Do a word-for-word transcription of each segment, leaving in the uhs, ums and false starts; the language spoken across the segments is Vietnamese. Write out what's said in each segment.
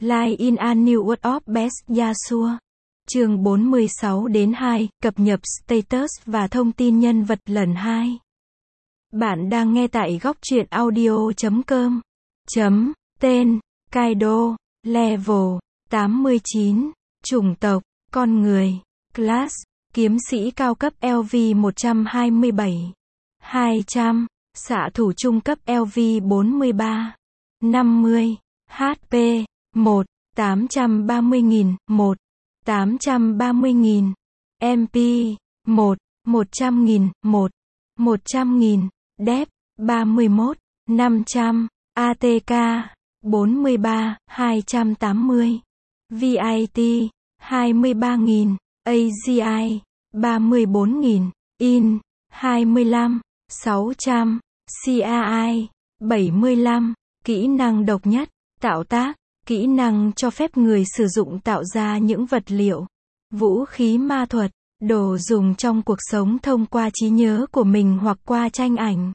Line in a new world of best Yasuo. Chương bốn mươi sáu đến hai, cập nhật status và thông tin nhân vật lần hai. Bạn đang nghe tại góc truyện audio chấm com. Chấm, tên, Kaido, level, tám mươi chín, chủng tộc, con người, class, kiếm sĩ cao cấp L V một trăm hai mươi bảy, hai trăm, xạ thủ trung cấp L V bốn mươi ba, năm mươi, H P, một, tám trăm ba mươi nghìn, một, tám trăm ba mươi nghìn, M P, một, một trăm nghìn, một, một trăm nghìn, Dep, ba mươi mốt, năm trăm, A T K, bốn mươi ba, hai trăm tám mươi, V I T, hai mươi ba nghìn, A G I, ba mươi bốn nghìn, In, hai mươi lăm, sáu trăm, C A I, bảy mươi lăm, kỹ năng độc nhất, tạo tác, kỹ năng cho phép người sử dụng tạo ra những vật liệu, vũ khí ma thuật, đồ dùng trong cuộc sống thông qua trí nhớ của mình hoặc qua tranh ảnh.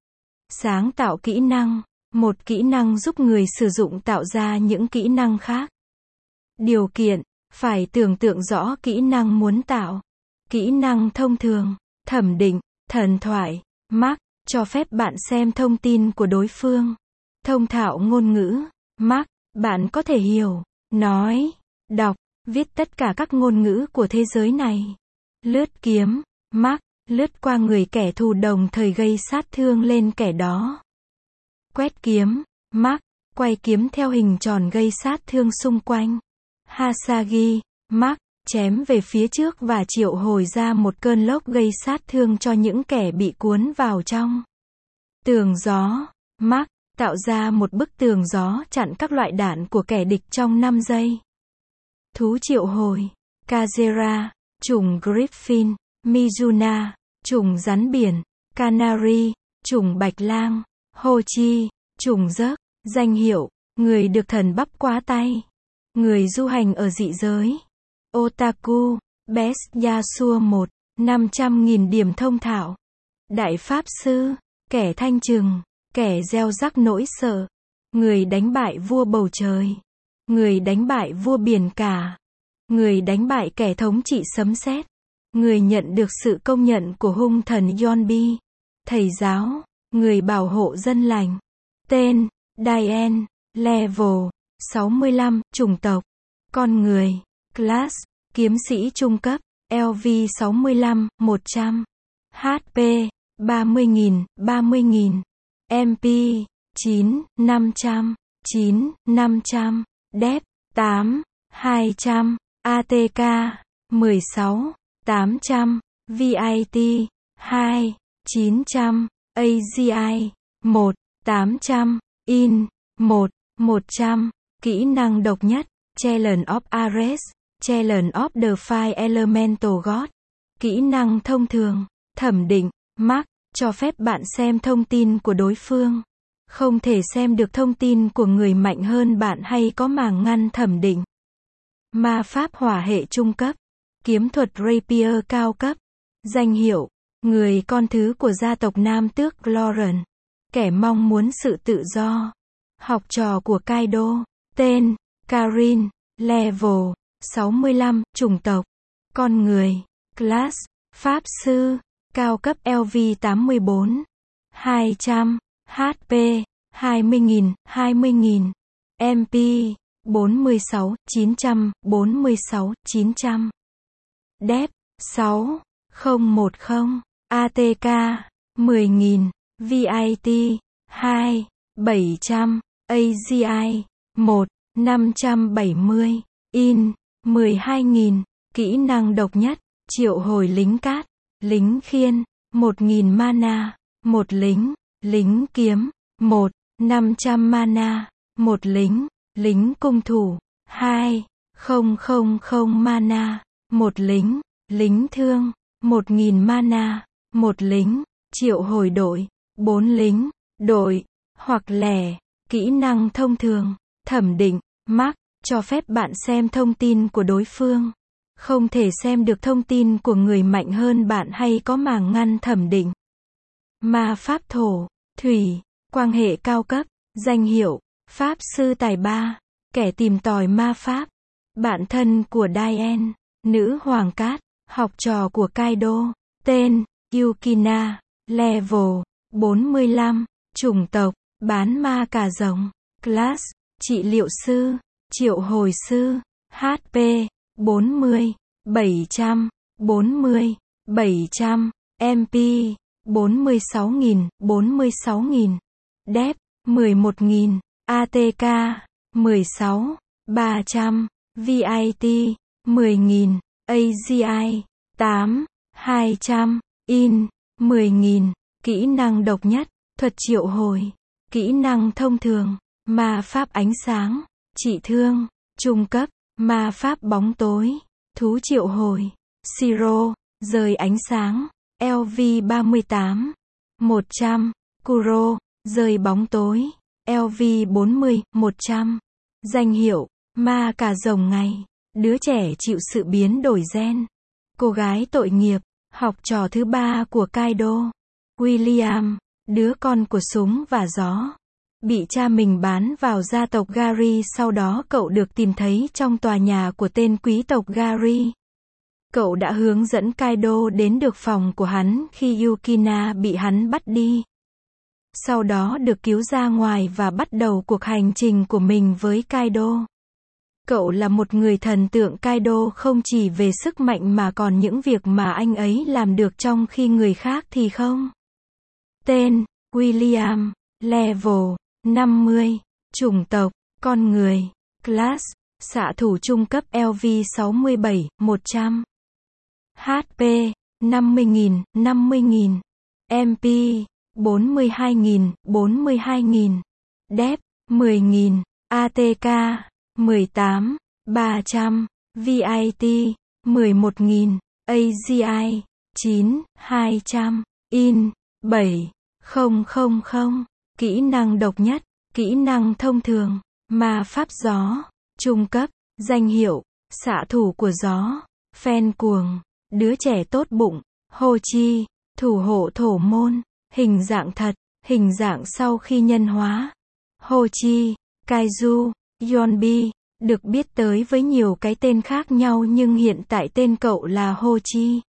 Sáng tạo kỹ năng, một kỹ năng giúp người sử dụng tạo ra những kỹ năng khác. Điều kiện, phải tưởng tượng rõ kỹ năng muốn tạo. Kỹ năng thông thường, thẩm định, thần thoại, Mark, cho phép bạn xem thông tin của đối phương. Thông thạo ngôn ngữ, Mark, bạn có thể hiểu, nói, đọc, viết tất cả các ngôn ngữ của thế giới này. Lướt kiếm, Mark, lướt qua người kẻ thù đồng thời gây sát thương lên kẻ đó. Quét kiếm, Mark, quay kiếm theo hình tròn gây sát thương xung quanh. Hasagi, Mark, chém về phía trước và triệu hồi ra một cơn lốc gây sát thương cho những kẻ bị cuốn vào trong. Tường gió, Mark, tạo ra một bức tường gió chặn các loại đạn của kẻ địch trong năm giây. Thú triệu hồi, Kazera, chủng Griffin, Mizuna, chủng rắn biển, Canary, chủng bạch lang, Hochi, chủng giấc, danh hiệu, người được thần bắp quá tay, người du hành ở dị giới. Otaku, Best Yasuo một, năm trăm nghìn điểm thông thạo. Đại pháp sư, kẻ thanh trừng, kẻ gieo rắc nỗi sợ, người đánh bại vua bầu trời, người đánh bại vua biển cả, người đánh bại kẻ thống trị sấm sét, người nhận được sự công nhận của hung thần Yonbi, thầy giáo, người bảo hộ dân lành. Tên, Diane, level, sáu mươi lăm, chủng tộc, con người, class, kiếm sĩ trung cấp, L V sáu mươi lăm, một trăm, H P, ba mươi nghìn, ba mươi nghìn, M P, chín, năm trăm, chín, năm trăm, Dep, tám, hai trăm, A T K, mười sáu, tám trăm, V I T, hai, chín trăm, A G I, một, tám trăm, In, một, một trăm, kỹ năng độc nhất, Challenge of Ares, Challenge of the Fire Elemental God, kỹ năng thông thường, thẩm định, Mark, cho phép bạn xem thông tin của đối phương. Không thể xem được thông tin của người mạnh hơn bạn hay có màng ngăn thẩm định. Ma pháp hỏa hệ trung cấp, kiếm thuật Rapier cao cấp, danh hiệu, người con thứ của gia tộc Nam Tước Lauren, kẻ mong muốn sự tự do, học trò của Kaido, tên, Karin, level, sáu mươi lăm, chủng tộc, con người, class, pháp sư, cao cấp L V tám mươi bốn, hai trăm, H P, hai mươi nghìn, hai mươi nghìn, M P, bốn mươi sáu, chín trăm, bốn mươi sáu, chín trăm, Dep, sáu, không một không, A T K, mười nghìn, V I T, hai, bảy trăm, A G I, một, năm trăm bảy mươi, In, mười hai nghìn, kỹ năng độc nhất, triệu hồi lính cát, lính khiên, một nghìn mana, một lính, lính kiếm, một, năm trăm mana, một lính, lính cung thủ, hai, không không không mana, một lính, lính thương, một nghìn mana, một lính, triệu hồi đội, bốn lính, đội, hoặc lẻ, kỹ năng thông thường, thẩm định, Mark, cho phép bạn xem thông tin của đối phương. Không thể xem được thông tin của người mạnh hơn bạn hay có màng ngăn thẩm định. Ma pháp thổ, thủy, quan hệ cao cấp, danh hiệu, pháp sư tài ba, kẻ tìm tòi ma pháp, bạn thân của Diane, nữ hoàng cát, học trò của Kaido, tên, Yukina, level, bốn mươi lăm, chủng tộc, bán ma cà rồng, class, trị liệu sư, triệu hồi sư, hát pê, bốn mươi, bảy trăm, bốn mươi, bảy trăm, em pê, bốn mươi sáu nghìn, bốn mươi sáu nghìn, dép, mười một nghìn, a tê ca, mười sáu, ba trăm, vê i tê, mười nghìn, a giê i, tám, hai trăm, in, mười nghìn, kỹ năng độc nhất, thuật triệu hồi, kỹ năng thông thường, ma pháp ánh sáng, trị thương, trung cấp, ma pháp bóng tối, thú triệu hồi, Siro, rời ánh sáng, lv ba mươi tám, một trăm, Kuro, rời bóng tối, lv bốn mươi, một trăm, danh hiệu, ma cà rồng ngày, đứa trẻ chịu sự biến đổi gen, cô gái tội nghiệp, học trò thứ ba của Kaido, William, đứa con của súng và gió, bị cha mình bán vào gia tộc Gary, sau đó cậu được tìm thấy trong tòa nhà của tên quý tộc Gary. Cậu đã hướng dẫn Kaido đến được phòng của hắn khi Yukina bị hắn bắt đi. Sau đó được cứu ra ngoài và bắt đầu cuộc hành trình của mình với Kaido. Cậu là một người thần tượng Kaido không chỉ về sức mạnh mà còn những việc mà anh ấy làm được trong khi người khác thì không. Tên, William, level, năm mươi, chủng tộc, con người, class, xạ thủ trung cấp lv sáu mươi bảy, một trăm, hát pê, năm mươi nghìn, năm mươi nghìn, em pê, bốn mươi hai nghìn, bốn mươi hai nghìn, dép, mười nghìn, a tê ca, mười tám, ba trăm, vê i tê, mười một nghìn, a giê i, chín, hai trăm, in, bảy, không không không, kỹ năng độc nhất, kỹ năng thông thường, ma pháp gió, trung cấp, danh hiệu, xạ thủ của gió, fan cuồng, đứa trẻ tốt bụng, Hochi, thủ hộ thổ môn, hình dạng thật, hình dạng sau khi nhân hóa, Hochi, Kaiju, Yonbi, được biết tới với nhiều cái tên khác nhau nhưng hiện tại tên cậu là Hochi.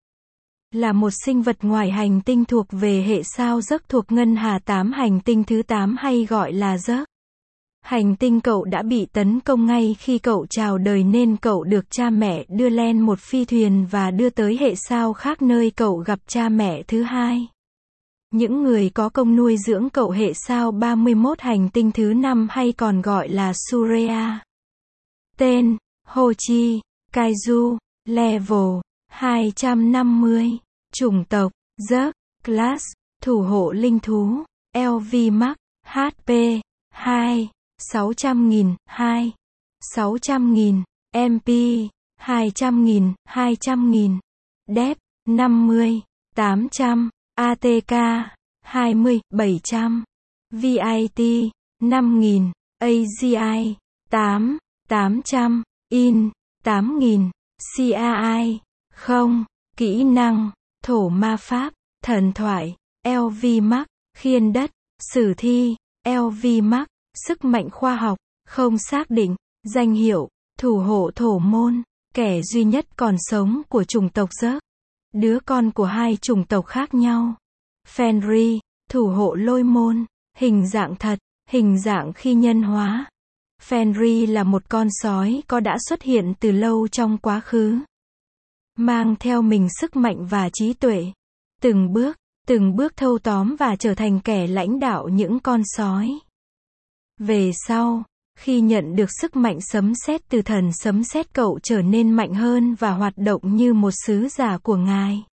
Là một sinh vật ngoài hành tinh thuộc về hệ sao Giấc thuộc ngân hà tám hành tinh thứ tám hay gọi là Giấc. Hành tinh cậu đã bị tấn công ngay khi cậu chào đời nên cậu được cha mẹ đưa lên một phi thuyền và đưa tới hệ sao khác nơi cậu gặp cha mẹ thứ hai. Những người có công nuôi dưỡng cậu hệ sao ba mươi mốt hành tinh thứ năm hay còn gọi là Surea. Tên, Hochi, Kaiju, level, hai trăm năm mươi, chủng tộc, Giấc, class, thủ hộ linh thú, lv max, hát pê, hai, sáu trăm nghìn, hai, sáu trăm nghìn, em pê, hai trăm nghìn, hai trăm nghìn, dép, năm mươi, tám trăm, a tê ca, hai mươi, bảy trăm, vê i tê, năm nghìn, a giê i, tám, tám trăm, in, tám nghìn, cai, không, kỹ năng, thổ ma pháp, thần thoại, lv max, khiên đất, sử thi, lv max, sức mạnh khoa học, không xác định, danh hiệu, thủ hộ thổ môn, kẻ duy nhất còn sống của chủng tộc Giấc, đứa con của hai chủng tộc khác nhau. Fenrir, thủ hộ lôi môn, hình dạng thật, hình dạng khi nhân hóa. Fenrir là một con sói có đã xuất hiện từ lâu trong quá khứ. Mang theo mình sức mạnh và trí tuệ. Từng bước, từng bước thâu tóm và trở thành kẻ lãnh đạo những con sói. Về sau, khi nhận được sức mạnh sấm sét từ thần sấm sét, cậu trở nên mạnh hơn và hoạt động như một sứ giả của ngài.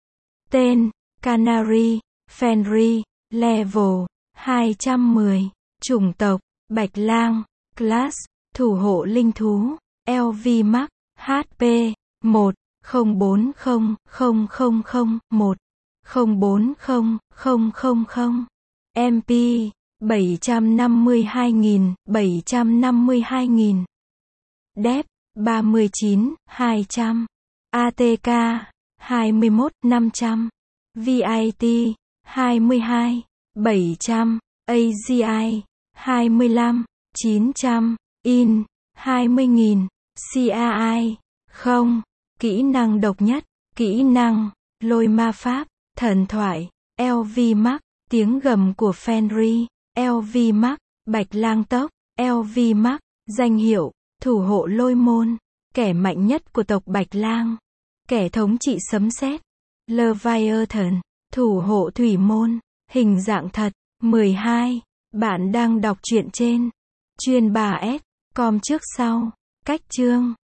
Tên, Canary, Fenrir, level, hai trăm mười, chủng tộc, Bạch Lang, class, thủ hộ linh thú, lv max, hát pê, một, không bốn không không không không một, không bốn không không không không, em pê, bảy trăm năm mươi hai nghìn, bảy trăm năm mươi hai nghìn, dép, ba mươi chín, hai trăm, a tê ca, hai mươi mốt, năm trăm, vê i tê, hai mươi hai, bảy trăm, a giê i, hai mươi lăm, chín trăm, in, hai mươi nghìn. xê a i. Không. Kỹ năng độc nhất. Kỹ năng. Lôi ma pháp. Thần thoại. lờ vê Max. Tiếng gầm của Fenrir. lờ vê Max. Bạch lang tốc. lờ vê Max. Danh hiệu. Thủ hộ lôi môn. Kẻ mạnh nhất của tộc Bạch Lang. Kẻ thống trị sấm sét. Leviathan. Thủ hộ thủy môn. Hình dạng thật. mười hai. Bạn đang đọc truyện trên chuyên bà S. com trước sau. Cách chương.